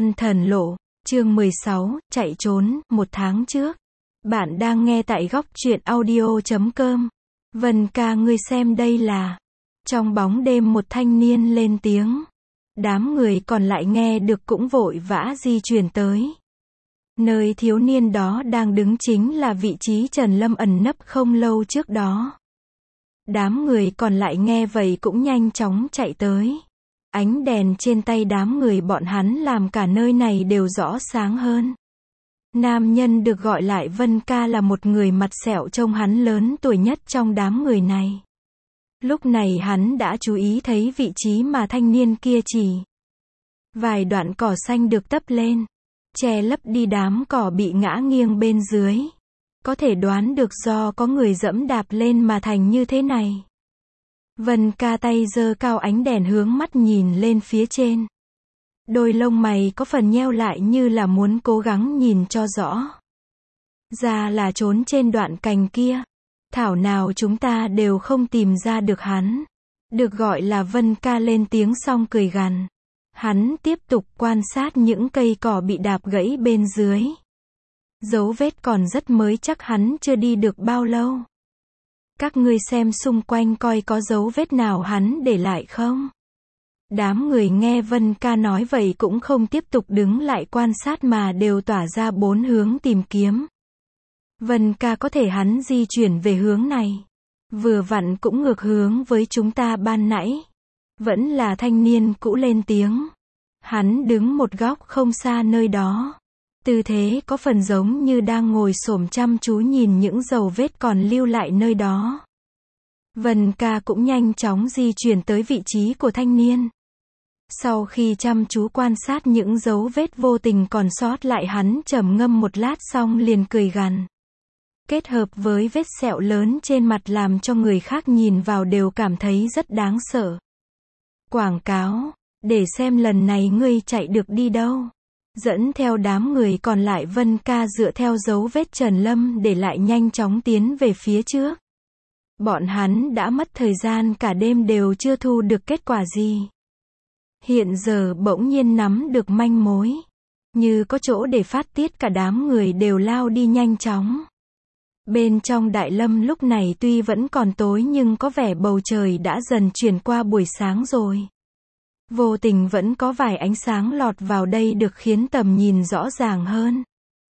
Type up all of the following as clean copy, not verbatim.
Săn thần lộ, chương 16, chạy trốn, 1 tháng trước. Bạn đang nghe tại góc truyện audio.com. Vân ca, ngươi xem đây là. Trong bóng đêm một thanh niên lên tiếng. Đám người còn lại nghe được cũng vội vã di chuyển tới. Nơi thiếu niên đó đang đứng chính là vị trí Trần Lâm ẩn nấp không lâu trước đó. Đám người còn lại nghe vậy cũng nhanh chóng chạy tới. Ánh đèn trên tay đám người bọn hắn làm cả nơi này đều rõ sáng hơn. Nam nhân được gọi lại Vân ca là một người mặt sẹo, trông hắn lớn tuổi nhất trong đám người này. Lúc này hắn đã chú ý thấy vị trí mà thanh niên kia chỉ. Vài đoạn cỏ xanh được tấp lên, che lấp đi đám cỏ bị ngã nghiêng bên dưới. Có thể đoán được do có người dẫm đạp lên mà thành như thế này. Vân ca tay giơ cao, ánh đèn hướng mắt nhìn lên phía trên. Đôi lông mày có phần nheo lại như là muốn cố gắng nhìn cho rõ. Ra là trốn trên đoạn cành kia. Thảo nào chúng ta đều không tìm ra được hắn. Được gọi là Vân ca lên tiếng xong cười gằn. Hắn tiếp tục quan sát những cây cỏ bị đạp gãy bên dưới. Dấu vết còn rất mới, chắc hắn chưa đi được bao lâu. Các ngươi xem xung quanh coi có dấu vết nào hắn để lại không? Đám người nghe Vân ca nói vậy cũng không tiếp tục đứng lại quan sát mà đều tỏa ra 4 hướng tìm kiếm. Vân ca, có thể hắn di chuyển về hướng này. Vừa vặn cũng ngược hướng với chúng ta ban nãy. Vẫn là thanh niên cũ lên tiếng. Hắn đứng một góc không xa nơi đó. Tư thế có phần giống như đang ngồi xổm chăm chú nhìn những dấu vết còn lưu lại nơi đó. Vân ca cũng nhanh chóng di chuyển tới vị trí của thanh niên. Sau khi chăm chú quan sát những dấu vết vô tình còn sót lại, hắn trầm ngâm một lát xong liền cười gằn. Kết hợp với vết sẹo lớn trên mặt làm cho người khác nhìn vào đều cảm thấy rất đáng sợ. Quảng cáo, để xem lần này ngươi chạy được đi đâu. Dẫn theo đám người còn lại, Vân ca dựa theo dấu vết Trần Lâm để lại nhanh chóng tiến về phía trước. Bọn hắn đã mất thời gian cả đêm đều chưa thu được kết quả gì. Hiện giờ bỗng nhiên nắm được manh mối. Như có chỗ để phát tiết, cả đám người đều lao đi nhanh chóng. Bên trong Đại Lâm lúc này tuy vẫn còn tối nhưng có vẻ bầu trời đã dần chuyển qua buổi sáng rồi. Vô tình vẫn có vài ánh sáng lọt vào đây được khiến tầm nhìn rõ ràng hơn.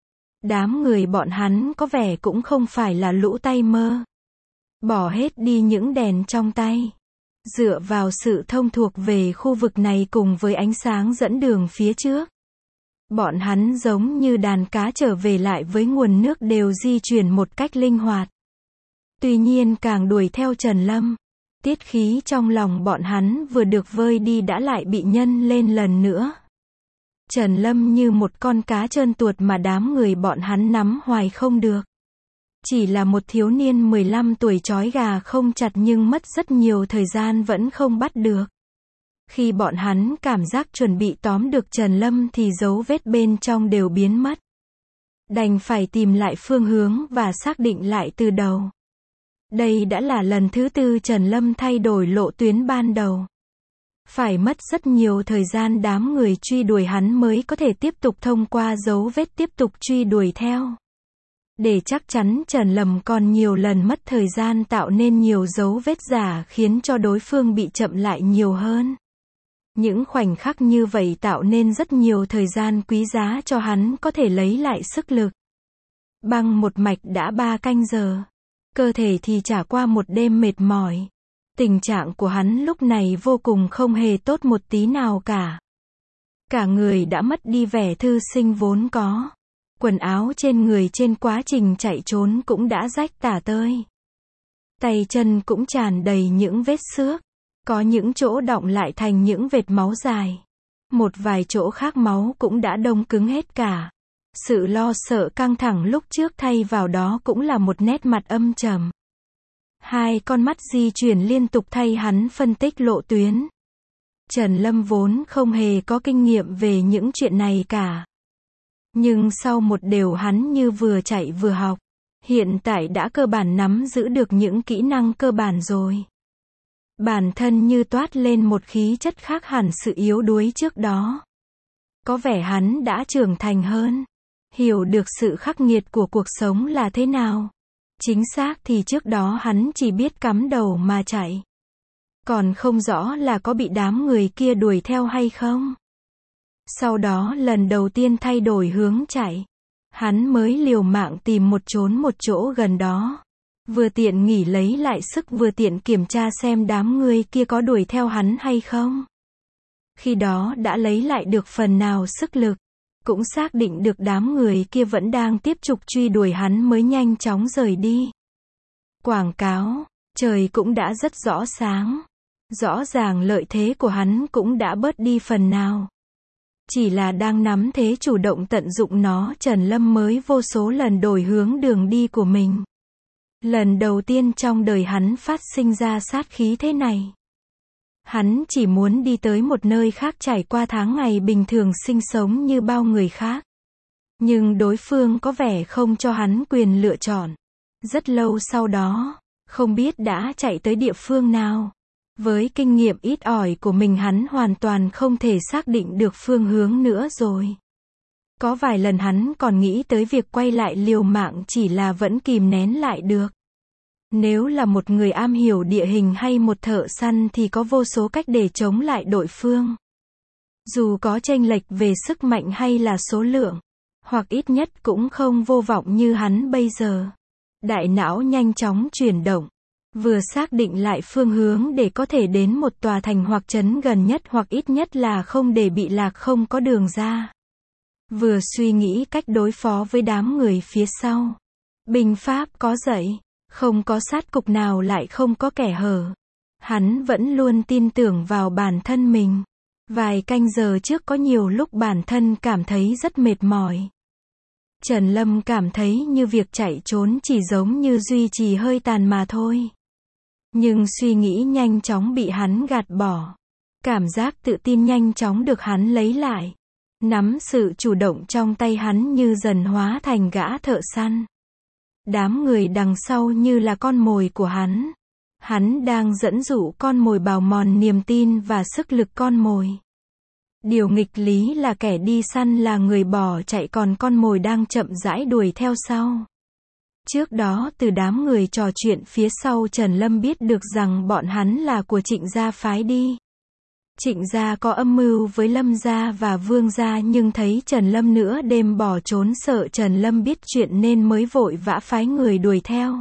Đám người bọn hắn có vẻ cũng không phải là lũ tay mơ. Bỏ hết đi những đèn trong tay. Dựa vào sự thông thuộc về khu vực này cùng với ánh sáng dẫn đường phía trước. Bọn hắn giống như đàn cá trở về lại với nguồn nước, đều di chuyển một cách linh hoạt. Tuy nhiên càng đuổi theo Trần Lâm, tiết khí trong lòng bọn hắn vừa được vơi đi đã lại bị nhân lên lần nữa. Trần Lâm như một con cá trơn tuột mà đám người bọn hắn nắm hoài không được. Chỉ là một thiếu niên 15 tuổi trói gà không chặt nhưng mất rất nhiều thời gian vẫn không bắt được. Khi bọn hắn cảm giác chuẩn bị tóm được Trần Lâm thì dấu vết bên trong đều biến mất. Đành phải tìm lại phương hướng và xác định lại từ đầu. Đây đã là lần thứ 4 Trần Lâm thay đổi lộ tuyến ban đầu. Phải mất rất nhiều thời gian đám người truy đuổi hắn mới có thể tiếp tục thông qua dấu vết tiếp tục truy đuổi theo. Để chắc chắn Trần Lâm còn nhiều lần mất thời gian tạo nên nhiều dấu vết giả khiến cho đối phương bị chậm lại nhiều hơn. Những khoảnh khắc như vậy tạo nên rất nhiều thời gian quý giá cho hắn có thể lấy lại sức lực. Băng một mạch đã 3 canh giờ. Cơ thể thì trải qua một đêm mệt mỏi. Tình trạng của hắn lúc này vô cùng không hề tốt một tí nào cả. Cả người đã mất đi vẻ thư sinh vốn có. Quần áo trên người trên quá trình chạy trốn cũng đã rách tả tơi. Tay chân cũng tràn đầy những vết xước. Có những chỗ đọng lại thành những vệt máu dài. Một vài chỗ khác máu cũng đã đông cứng hết cả. Sự lo sợ căng thẳng lúc trước thay vào đó cũng là một nét mặt âm trầm. Hai con mắt di chuyển liên tục thay hắn phân tích lộ tuyến. Trần Lâm vốn không hề có kinh nghiệm về những chuyện này cả. Nhưng sau một đều hắn như vừa chạy vừa học. Hiện tại đã cơ bản nắm giữ được những kỹ năng cơ bản rồi. Bản thân như toát lên một khí chất khác hẳn sự yếu đuối trước đó. Có vẻ hắn đã trưởng thành hơn, hiểu được sự khắc nghiệt của cuộc sống là thế nào. Chính xác thì trước đó hắn chỉ biết cắm đầu mà chạy. Còn không rõ là có bị đám người kia đuổi theo hay không. Sau đó lần đầu tiên thay đổi hướng chạy, hắn mới liều mạng tìm một chỗ gần đó. Vừa tiện nghỉ lấy lại sức vừa tiện kiểm tra xem đám người kia có đuổi theo hắn hay không. Khi đó đã lấy lại được phần nào sức lực, cũng xác định được đám người kia vẫn đang tiếp tục truy đuổi hắn mới nhanh chóng rời đi. Quảng cáo, trời cũng đã rất rõ sáng. Rõ ràng lợi thế của hắn cũng đã bớt đi phần nào. Chỉ là đang nắm thế chủ động tận dụng nó, Trần Lâm mới vô số lần đổi hướng đường đi của mình. Lần đầu tiên trong đời hắn phát sinh ra sát khí thế này. Hắn chỉ muốn đi tới một nơi khác trải qua tháng ngày bình thường sinh sống như bao người khác. Nhưng đối phương có vẻ không cho hắn quyền lựa chọn. Rất lâu sau đó, không biết đã chạy tới địa phương nào. Với kinh nghiệm ít ỏi của mình hắn hoàn toàn không thể xác định được phương hướng nữa rồi. Có vài lần hắn còn nghĩ tới việc quay lại liều mạng, chỉ là vẫn kìm nén lại được. Nếu là một người am hiểu địa hình hay một thợ săn thì có vô số cách để chống lại đối phương. Dù có chênh lệch về sức mạnh hay là số lượng, hoặc ít nhất cũng không vô vọng như hắn bây giờ. Đại não nhanh chóng chuyển động. Vừa xác định lại phương hướng để có thể đến một tòa thành hoặc trấn gần nhất, hoặc ít nhất là không để bị lạc, không có đường ra. Vừa suy nghĩ cách đối phó với đám người phía sau. Binh pháp có dạy, không có sát cục nào lại không có kẻ hở. Hắn vẫn luôn tin tưởng vào bản thân mình. Vài canh giờ trước có nhiều lúc bản thân cảm thấy rất mệt mỏi. Trần Lâm cảm thấy như việc chạy trốn chỉ giống như duy trì hơi tàn mà thôi. Nhưng suy nghĩ nhanh chóng bị hắn gạt bỏ. Cảm giác tự tin nhanh chóng được hắn lấy lại. Nắm sự chủ động trong tay hắn như dần hóa thành gã thợ săn. Đám người đằng sau như là con mồi của hắn. Hắn đang dẫn dụ con mồi, bào mòn niềm tin và sức lực con mồi. Điều nghịch lý là kẻ đi săn là người bỏ chạy, còn con mồi đang chậm rãi đuổi theo sau. Trước đó từ đám người trò chuyện phía sau, Trần Lâm biết được rằng bọn hắn là của Trịnh gia phái đi. Trịnh gia có âm mưu với Lâm gia và Vương gia, nhưng thấy Trần Lâm nửa đêm bỏ trốn, sợ Trần Lâm biết chuyện nên mới vội vã phái người đuổi theo.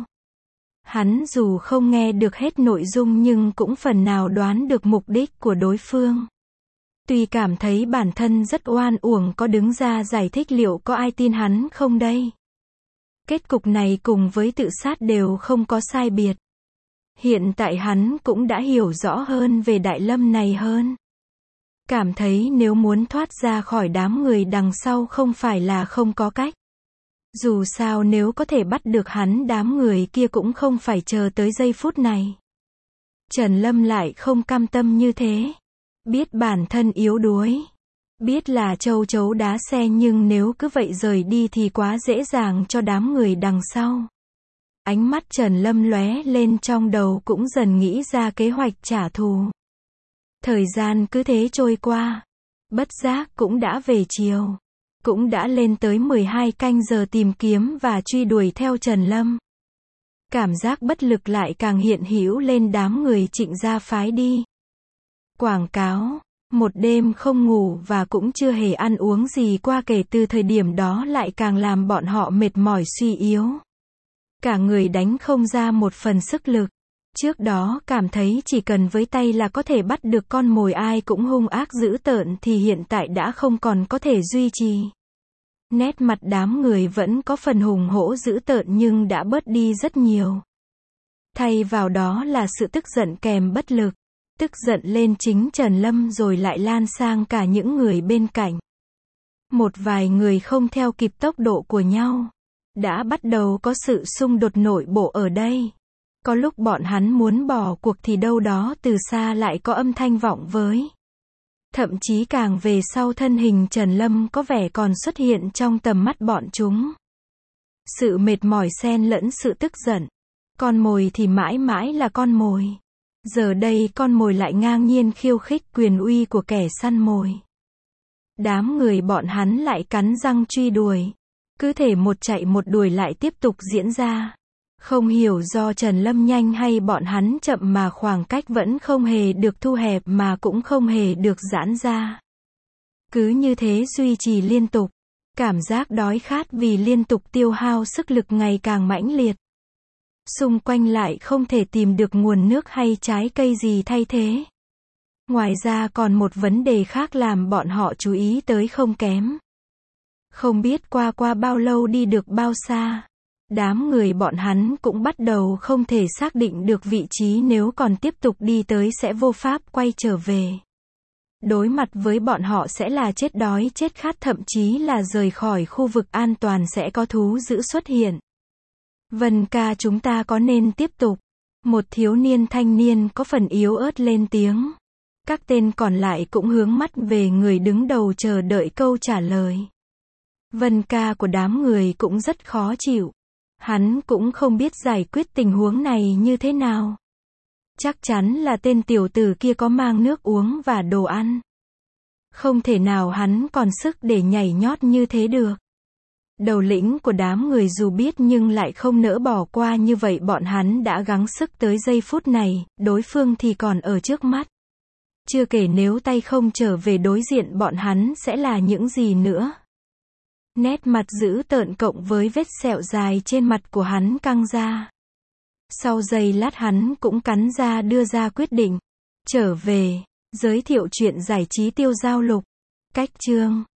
Hắn dù không nghe được hết nội dung nhưng cũng phần nào đoán được mục đích của đối phương. Tuy cảm thấy bản thân rất oan uổng, có đứng ra giải thích liệu có ai tin hắn không đây? Kết cục này cùng với tự sát đều không có sai biệt. Hiện tại hắn cũng đã hiểu rõ hơn về Đại Lâm này hơn. Cảm thấy nếu muốn thoát ra khỏi đám người đằng sau không phải là không có cách. Dù sao nếu có thể bắt được hắn, đám người kia cũng không phải chờ tới giây phút này. Trần Lâm lại không cam tâm như thế. Biết bản thân yếu đuối. Biết là châu chấu đá xe, nhưng nếu cứ vậy rời đi thì quá dễ dàng cho đám người đằng sau. Ánh mắt Trần Lâm lóe lên, trong đầu cũng dần nghĩ ra kế hoạch trả thù. Thời gian cứ thế trôi qua. Bất giác cũng đã về chiều. Cũng đã lên tới 12 canh giờ tìm kiếm và truy đuổi theo Trần Lâm. Cảm giác bất lực lại càng hiện hữu lên đám người Trịnh gia phái đi. Quảng cáo. Một đêm không ngủ và cũng chưa hề ăn uống gì qua, kể từ thời điểm đó lại càng làm bọn họ mệt mỏi suy yếu. Cả người đánh không ra một phần sức lực. Trước đó cảm thấy chỉ cần với tay là có thể bắt được con mồi, ai cũng hung ác dữ tợn, thì hiện tại đã không còn có thể duy trì. Nét mặt đám người vẫn có phần hùng hổ dữ tợn nhưng đã bớt đi rất nhiều. Thay vào đó là sự tức giận kèm bất lực. Tức giận lên chính Trần Lâm rồi lại lan sang cả những người bên cạnh. Một vài người không theo kịp tốc độ của nhau. Đã bắt đầu có sự xung đột nội bộ ở đây. Có lúc bọn hắn muốn bỏ cuộc thì đâu đó từ xa lại có âm thanh vọng với. Thậm chí càng về sau thân hình Trần Lâm có vẻ còn xuất hiện trong tầm mắt bọn chúng. Sự mệt mỏi xen lẫn sự tức giận. Con mồi thì mãi mãi là con mồi. Giờ đây con mồi lại ngang nhiên khiêu khích quyền uy của kẻ săn mồi. Đám người bọn hắn lại cắn răng truy đuổi. Cứ thể một chạy một đuổi lại tiếp tục diễn ra. Không hiểu do Trần Lâm nhanh hay bọn hắn chậm mà khoảng cách vẫn không hề được thu hẹp mà cũng không hề được giãn ra. Cứ như thế duy trì liên tục. Cảm giác đói khát vì liên tục tiêu hao sức lực ngày càng mãnh liệt. Xung quanh lại không thể tìm được nguồn nước hay trái cây gì thay thế. Ngoài ra còn một vấn đề khác làm bọn họ chú ý tới không kém. Không biết qua bao lâu đi được bao xa. Đám người bọn hắn cũng bắt đầu không thể xác định được vị trí, nếu còn tiếp tục đi tới sẽ vô pháp quay trở về. Đối mặt với bọn họ sẽ là chết đói chết khát, thậm chí là rời khỏi khu vực an toàn sẽ có thú dữ xuất hiện. Vân ca, chúng ta có nên tiếp tục? Một thiếu niên thanh niên có phần yếu ớt lên tiếng. Các tên còn lại cũng hướng mắt về người đứng đầu chờ đợi câu trả lời. Vân ca của đám người cũng rất khó chịu. Hắn cũng không biết giải quyết tình huống này như thế nào. Chắc chắn là tên tiểu tử kia có mang nước uống và đồ ăn. Không thể nào hắn còn sức để nhảy nhót như thế được. Đầu lĩnh của đám người dù biết nhưng lại không nỡ bỏ qua như vậy, bọn hắn đã gắng sức tới giây phút này, đối phương thì còn ở trước mắt. Chưa kể nếu tay không trở về đối diện bọn hắn sẽ là những gì nữa. Nét mặt dữ tợn cộng với vết sẹo dài trên mặt của hắn căng ra. Sau giây lát hắn cũng cắn ra đưa ra quyết định. Trở về, giới thiệu chuyện giải trí tiêu giao lục. Cách chương